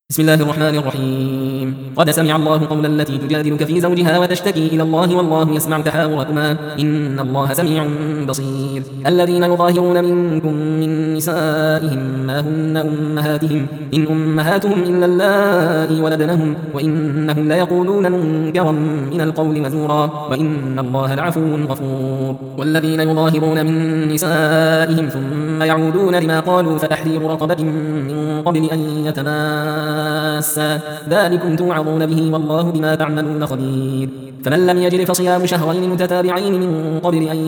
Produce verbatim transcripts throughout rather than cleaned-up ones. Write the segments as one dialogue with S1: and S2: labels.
S1: بسم الله الرحمن الرحيم. قد سمع الله قول التي تجادلك في زوجها وتشتكي إلى الله والله يسمع تحاوركما إن الله سميع بصير. الذين يظاهرون منكم من نسائهم ما هن أمهاتهم إن أمهاتهم إلا اللائي ولدنهم وإنهم ليقولون منكرا من القول وزورا وإن الله لعفو غفور. والذين يظاهرون من نسائهم ثم يعودون لما قالوا فتحرير رقبة من قبل أن يتماسا ذلكم توعظون به والله بما تعملون خبير. فمن لم يجد فصيام شهرين متتابعين من قبل أن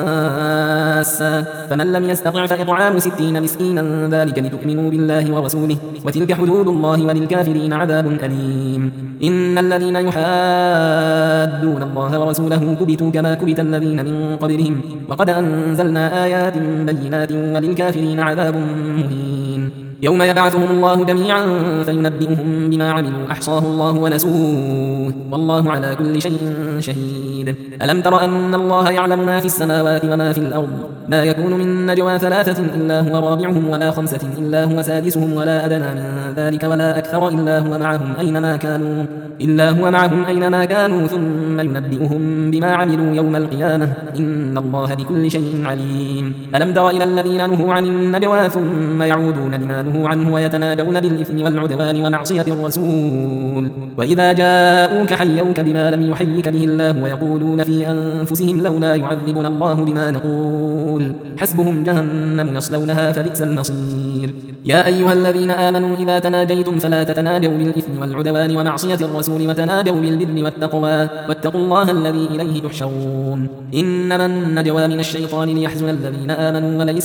S1: يتماسا فمن لم يستطع فإطعام ستين مسكينا ذلك لتؤمنوا بالله ورسوله وتلك حدود الله وللكافرين عذاب أليم. إن الذين يحادون الله ورسوله كبتوا كما كبت الذين من قبلهم وقد أنزلنا آيات بينات وللكافرين عذاب مهين. يوم يبعثهم الله جميعا فينبئهم بما عملوا أحصاه الله ونسوه والله على كل شيء شهيد. ألم تر أن الله يعلم ما في السماوات وما في الأرض ما يكون من نجوى ثلاثة إلا هو رابعهم ولا خمسة إلا هو سادسهم ولا أدنى من ذلك ولا أكثر إلا هو معهم أينما كانوا إلا هو معهم أينما كانوا ثم ينبئهم بما عملوا يوم القيامة إن الله بكل شيء عليم. ألم تر إلى الذين نهوا عن النجوى ثم يعودون لما نهوا عنه ويتناجون بالإثم والعدوان ومعصية الرسول وإذا جاءوك حيوك بما لم يحيك به الله ويقولون في أنفسهم لولا يعذبنا الله بما نقول حسبهم جهنم يصلونها فبئس المصير. يا أيها الذين آمنوا إذا تناجيتم فلا تتناجوا بالإثم والعدوان ومعصية الرسول وتناجوا بالبر والتقوى واتقوا الله الذي إليه تحشرون. إنما النجوى من الشيطان ليحزن الذين آمنوا وليس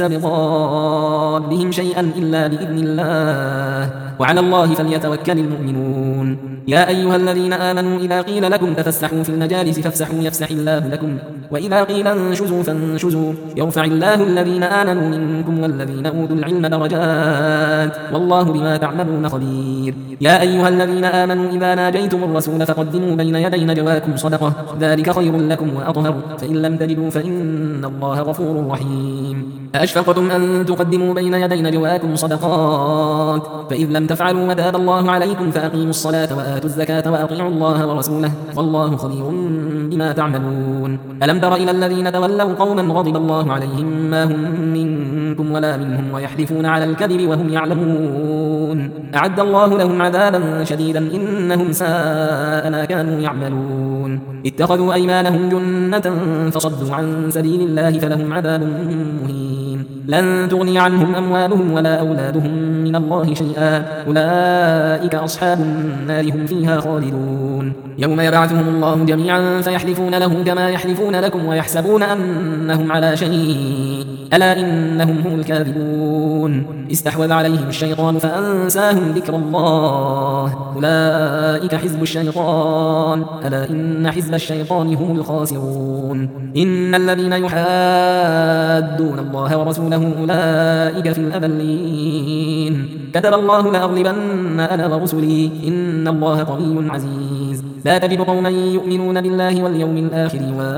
S1: بضارهم شيئا إلا بإذن الله وعلى الله فليتوكل المؤمنون. يا أيها الذين آمنوا إذا قيل لكم تفسحوا في المجالس فافسحوا يفسح الله لكم وإذا قيل انشزوا فانشزوا يرفع الله الذين آمنوا منكم والذين أوتوا العلم درجات والله بما تعملون خبير. يا أيها الذين آمنوا إذا ناجيتم الرسول فقدموا بين يدي نجواكم صدقة ذلك خير لكم وأطهر فإن لم تجدوا فإن الله غفور رحيم. أأشفقتم أن تقدموا بين يدي نجواكم صدقات فإذ لم تفعلوا وتاب الله عليكم فأقيموا الصلاة وآتوا الزكاة وأطيعوا الله ورسوله والله خبير بما تعملون. ألم تر إلى الذين تولوا قوما غضب الله عليهم ما هم منكم ولا منهم ويحلفون على الكذب وهم يعلمون أعد الله لهم عذابا شديدا إنهم ساء ما كانوا يعملون. اتخذوا أيمانهم جنة فصدوا عن سبيل الله فلهم عذاب مهين. لن تغني عنهم أموالهم ولا أولادهم من الله شيئا أولئك أصحاب النار هم فيها خالدون. يوم يبعثهم الله جميعا فيحلفون له كما يحلفون لكم ويحسبون أنهم على شيء ألا إنهم هم الكاذبون. استحوذ عليهم الشيطان فأنساهم ذكر الله أولئك حزب الشيطان ألا إن حزب الشيطان هم الخاسرون. إن الذين يحادون الله ورسوله أولئك في الأذلين كتب الله لأغلبن أنا ورسلي إن الله قوي عزيز. لا تجد قوما يؤمنون بالله واليوم الآخر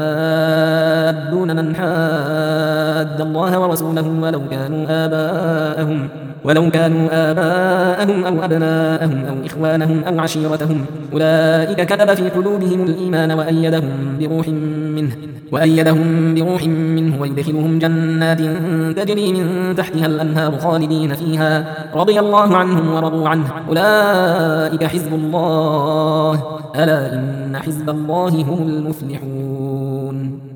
S1: يوادون من حاد الله ورسوله ولو كانوا آباءهم ولو كانوا آباءهم أو أبناءهم أو إخوانهم أو عشيرتهم أولئك كتب في قلوبهم الإيمان وأيدهم بروح منه وأيدهم بروح منه ويدخلهم جنات تجري من تحتها الأنهار خالدين فيها رضي الله عنهم ورضوا عنه أولئك حزب الله ألا إن حزب الله هم المفلحون.